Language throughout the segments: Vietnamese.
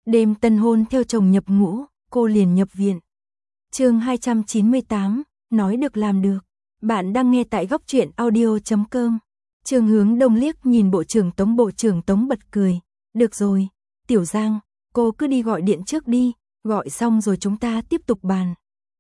Đêm tân hôn theo chồng nhập ngũ, cô liền nhập viện. Chương 298, nói được làm được. Bạn đang nghe tại góc truyện audio.com. Trương Hướng Đông liếc nhìn bộ trưởng Tống bật cười. Được rồi, Tiểu Giang, cô cứ đi gọi điện trước đi, gọi xong rồi chúng ta tiếp tục bàn.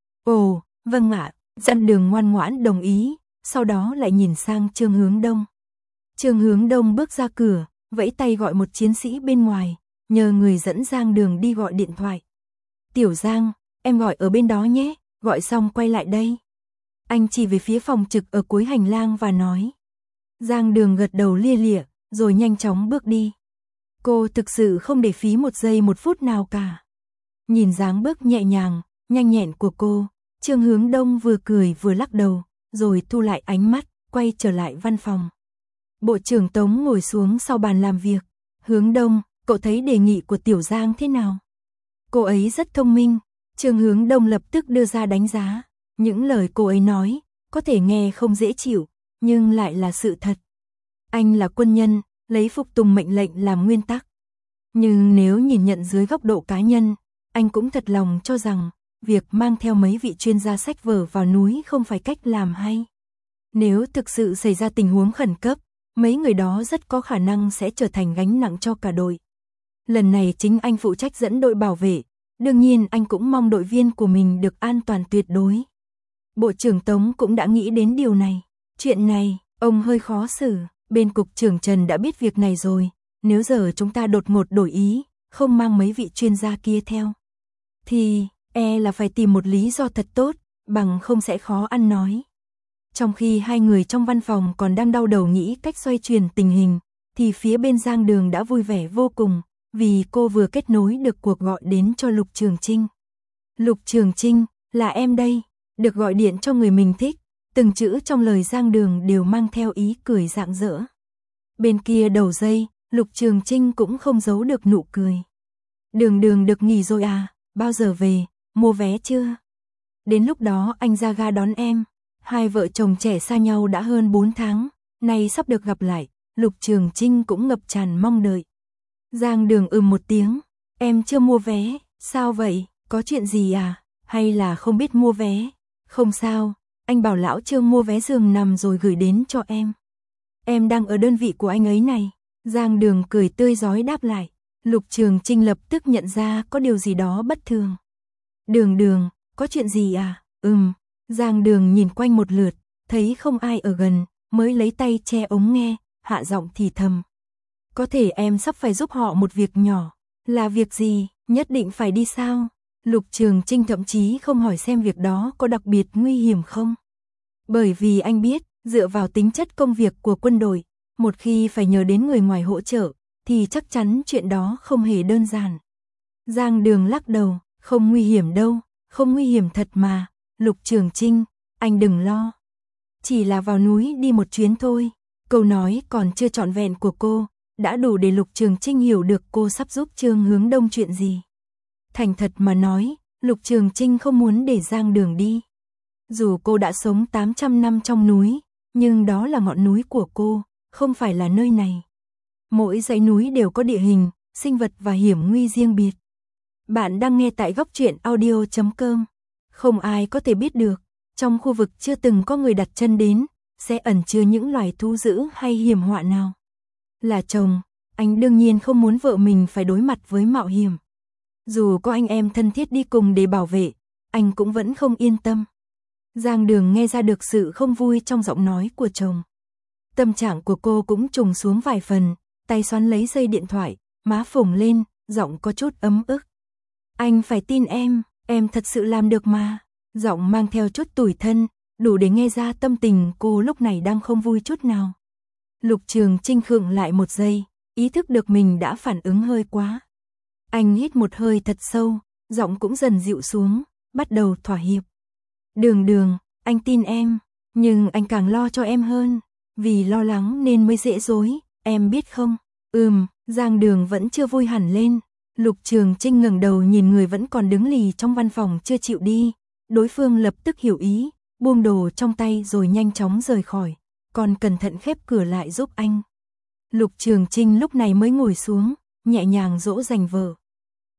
Ồ, vâng ạ, Dặn Đường ngoan ngoãn đồng ý, sau đó lại nhìn sang Trương Hướng Đông. Trương Hướng Đông bước ra cửa, vẫy tay gọi một chiến sĩ bên ngoài, nhờ người dẫn Giang Đường đi gọi điện thoại. Tiểu Giang, em gọi ở bên đó nhé, gọi xong quay lại đây. Anh chỉ về phía phòng trực ở cuối hành lang và nói. Giang Đường gật đầu lia lịa, rồi nhanh chóng bước đi. Cô thực sự không để phí một giây một phút nào cả. Nhìn dáng bước nhẹ nhàng, nhanh nhẹn của cô, Trương Hướng Đông vừa cười vừa lắc đầu, rồi thu lại ánh mắt, quay trở lại văn phòng. Bộ trưởng Tống ngồi xuống sau bàn làm việc. Hướng Đông, cậu thấy đề nghị của Tiểu Giang thế nào? Cô ấy rất thông minh. Trương Hướng Đông lập tức đưa ra đánh giá. Những lời cô ấy nói, có thể nghe không dễ chịu, nhưng lại là sự thật. Anh là quân nhân, lấy phục tùng mệnh lệnh làm nguyên tắc. Nhưng nếu nhìn nhận dưới góc độ cá nhân, anh cũng thật lòng cho rằng, việc mang theo mấy vị chuyên gia sách vở vào núi không phải cách làm hay. Nếu thực sự xảy ra tình huống khẩn cấp, mấy người đó rất có khả năng sẽ trở thành gánh nặng cho cả đội. Lần này chính anh phụ trách dẫn đội bảo vệ, đương nhiên anh cũng mong đội viên của mình được an toàn tuyệt đối. Bộ trưởng Tống cũng đã nghĩ đến điều này. Chuyện này, ông hơi khó xử, bên cục trưởng Trần đã biết việc này rồi, nếu giờ chúng ta đột ngột đổi ý, không mang mấy vị chuyên gia kia theo, thì là phải tìm một lý do thật tốt, bằng không sẽ khó ăn nói. Trong khi hai người trong văn phòng còn đang đau đầu nghĩ cách xoay chuyển tình hình, thì phía bên Giang Đường đã vui vẻ vô cùng, vì cô vừa kết nối được cuộc gọi đến cho Lục Trường Trinh. Lục Trường Trinh, là em đây, được gọi điện cho người mình thích, từng chữ trong lời Giang Đường đều mang theo ý cười rạng rỡ. Bên kia đầu dây, Lục Trường Trinh cũng không giấu được nụ cười. Đường được nghỉ rồi à, bao giờ về, mua vé chưa? Đến lúc đó anh ra ga đón em. Hai vợ chồng trẻ xa nhau đã hơn 4 tháng, nay sắp được gặp lại, Lục Trường Trinh cũng ngập tràn mong đợi. Giang Đường một tiếng, em chưa mua vé, sao vậy, có chuyện gì à, hay là không biết mua vé? Không sao, anh bảo lão Trương mua vé giường nằm rồi gửi đến cho em. Em đang ở đơn vị của anh ấy này. Giang Đường cười tươi rói đáp lại. Lục Trường Trinh lập tức nhận ra có điều gì đó bất thường. Đường, có chuyện gì à? Giang Đường nhìn quanh một lượt, thấy không ai ở gần, mới lấy tay che ống nghe, hạ giọng thì thầm. Có thể em sắp phải giúp họ một việc nhỏ. Là việc gì, nhất định phải đi sao? Lục Trường Trinh thậm chí không hỏi xem việc đó có đặc biệt nguy hiểm không. Bởi vì anh biết, dựa vào tính chất công việc của quân đội, một khi phải nhờ đến người ngoài hỗ trợ, thì chắc chắn chuyện đó không hề đơn giản. Giang Đường lắc đầu, không nguy hiểm đâu, không nguy hiểm thật mà. Lục Trường Trinh, anh đừng lo. Chỉ là vào núi đi một chuyến thôi. Câu nói còn chưa trọn vẹn của cô, đã đủ để Lục Trường Trinh hiểu được cô sắp giúp Trương Hướng Đông chuyện gì. Thành thật mà nói, Lục Trường Trinh không muốn để Giang Đường đi. Dù cô đã sống 800 năm trong núi, nhưng đó là ngọn núi của cô, không phải là nơi này. Mỗi dãy núi đều có địa hình, sinh vật và hiểm nguy riêng biệt. Bạn đang nghe tại góc truyện audio.com. Không ai có thể biết được, trong khu vực chưa từng có người đặt chân đến, sẽ ẩn chứa những loài thú dữ hay hiểm họa nào. Là chồng, anh đương nhiên không muốn vợ mình phải đối mặt với mạo hiểm. Dù có anh em thân thiết đi cùng để bảo vệ, anh cũng vẫn không yên tâm. Giang Đường nghe ra được sự không vui trong giọng nói của chồng. Tâm trạng của cô cũng trùng xuống vài phần, tay xoắn lấy dây điện thoại, má phồng lên, giọng có chút ấm ức. Anh phải tin em thật sự làm được mà. Giọng mang theo chút tủi thân, đủ để nghe ra tâm tình cô lúc này đang không vui chút nào. Lục Trường Trinh khựng lại một giây, ý thức được mình đã phản ứng hơi quá. Anh hít một hơi thật sâu, giọng cũng dần dịu xuống, bắt đầu thỏa hiệp. Đường, anh tin em, nhưng anh càng lo cho em hơn, vì lo lắng nên mới dễ dối, em biết không? Giang Đường vẫn chưa vui hẳn lên. Lục Trường Trinh ngẩng đầu nhìn người vẫn còn đứng lì trong văn phòng chưa chịu đi, đối phương lập tức hiểu ý, buông đồ trong tay rồi nhanh chóng rời khỏi, còn cẩn thận khép cửa lại giúp anh. Lục Trường Trinh lúc này mới ngồi xuống, nhẹ nhàng dỗ dành vợ.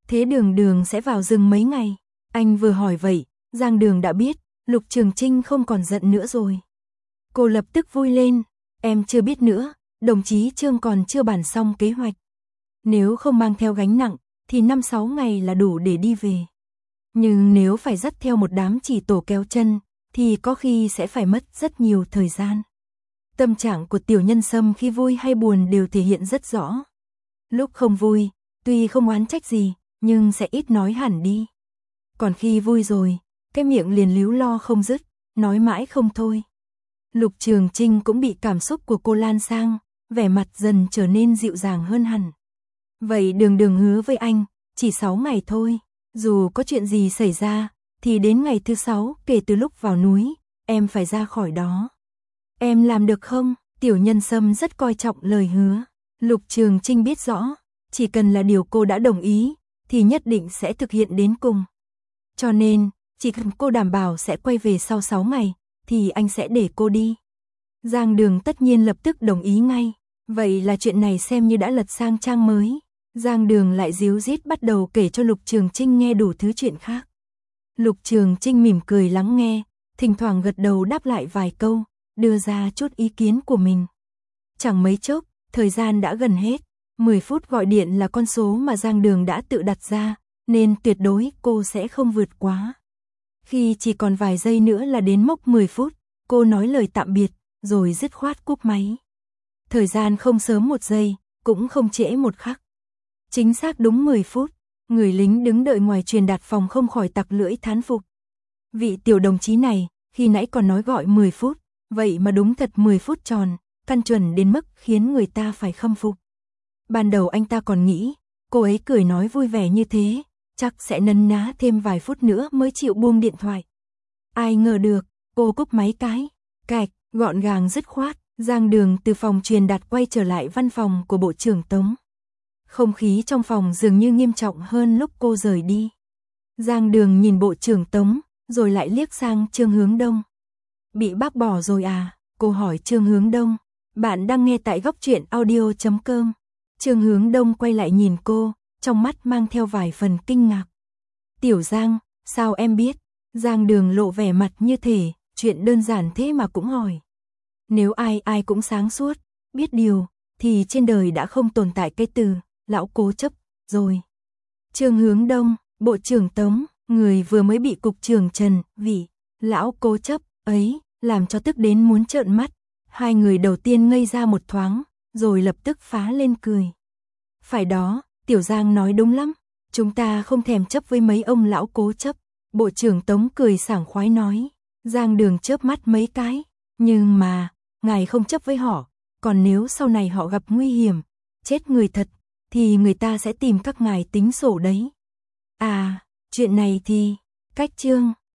Thế Đường Đường sẽ vào rừng mấy ngày? Anh vừa hỏi vậy, Giang Đường đã biết, Lục Trường Trinh không còn giận nữa rồi. Cô lập tức vui lên, em chưa biết nữa, đồng chí Trương còn chưa bàn xong kế hoạch. Nếu không mang theo gánh nặng, thì 5-6 ngày là đủ để đi về. Nhưng nếu phải dắt theo một đám chỉ tổ kéo chân, thì có khi sẽ phải mất rất nhiều thời gian. Tâm trạng của Tiểu Nhân Sâm khi vui hay buồn đều thể hiện rất rõ. Lúc không vui, tuy không oán trách gì, nhưng sẽ ít nói hẳn đi. Còn khi vui rồi, cái miệng liền líu lo không dứt, nói mãi không thôi. Lục Trường Trinh cũng bị cảm xúc của cô lan sang, vẻ mặt dần trở nên dịu dàng hơn hẳn. Vậy Đường Đường hứa với anh, chỉ 6 ngày thôi, dù có chuyện gì xảy ra, thì đến ngày thứ 6 kể từ lúc vào núi, em phải ra khỏi đó. Em làm được không? Tiểu Nhân Sâm rất coi trọng lời hứa. Lục Trường Trinh biết rõ, chỉ cần là điều cô đã đồng ý, thì nhất định sẽ thực hiện đến cùng. Cho nên, chỉ cần cô đảm bảo sẽ quay về sau 6 ngày, thì anh sẽ để cô đi. Giang Đường tất nhiên lập tức đồng ý ngay. Vậy là chuyện này xem như đã lật sang trang mới. Giang Đường lại díu dít bắt đầu kể cho Lục Trường Trinh nghe đủ thứ chuyện khác. Lục Trường Trinh mỉm cười lắng nghe, thỉnh thoảng gật đầu đáp lại vài câu, đưa ra chút ý kiến của mình. Chẳng mấy chốc, thời gian đã gần hết. 10 phút gọi điện là con số mà Giang Đường đã tự đặt ra, nên tuyệt đối cô sẽ không vượt quá. Khi chỉ còn vài giây nữa là đến mốc 10 phút, cô nói lời tạm biệt, rồi dứt khoát cúp máy. Thời gian không sớm một giây, cũng không trễ một khắc. Chính xác đúng 10 phút, người lính đứng đợi ngoài truyền đạt phòng không khỏi tặc lưỡi thán phục. Vị tiểu đồng chí này, khi nãy còn nói gọi 10 phút, vậy mà đúng thật 10 phút tròn, căn chuẩn đến mức khiến người ta phải khâm phục. Ban đầu anh ta còn nghĩ, cô ấy cười nói vui vẻ như thế, chắc sẽ nấn ná thêm vài phút nữa mới chịu buông điện thoại. Ai ngờ được, cô cúp máy cái, cạch, gọn gàng dứt khoát, Giang Đường từ phòng truyền đạt quay trở lại văn phòng của Bộ trưởng Tống. Không khí trong phòng dường như nghiêm trọng hơn lúc cô rời đi. Giang Đường nhìn Bộ trưởng Tống, rồi lại liếc sang Trương Hướng Đông. Bị bác bỏ rồi à? Cô hỏi Trương Hướng Đông. Bạn đang nghe tại Góc Truyện Audio.com. Trương Hướng Đông quay lại nhìn cô, trong mắt mang theo vài phần kinh ngạc. Tiểu Giang, sao em biết? Giang Đường lộ vẻ mặt như thể, chuyện đơn giản thế mà cũng hỏi. Nếu ai cũng sáng suốt, biết điều, thì trên đời đã không tồn tại cái từ, lão cố chấp, rồi. Trương Hướng Đông, Bộ trưởng Tống, người vừa mới bị cục trưởng Trần, vì lão cố chấp, ấy, làm cho tức đến muốn trợn mắt. Hai người đầu tiên ngây ra một thoáng, rồi lập tức phá lên cười. Phải đó, Tiểu Giang nói đúng lắm, chúng ta không thèm chấp với mấy ông lão cố chấp. Bộ trưởng Tống cười sảng khoái nói. Giang Đường chớp mắt mấy cái, nhưng mà, ngài không chấp với họ, còn nếu sau này họ gặp nguy hiểm, chết người thật, thì người ta sẽ tìm các ngài tính sổ đấy. À, chuyện này thì, cách Trương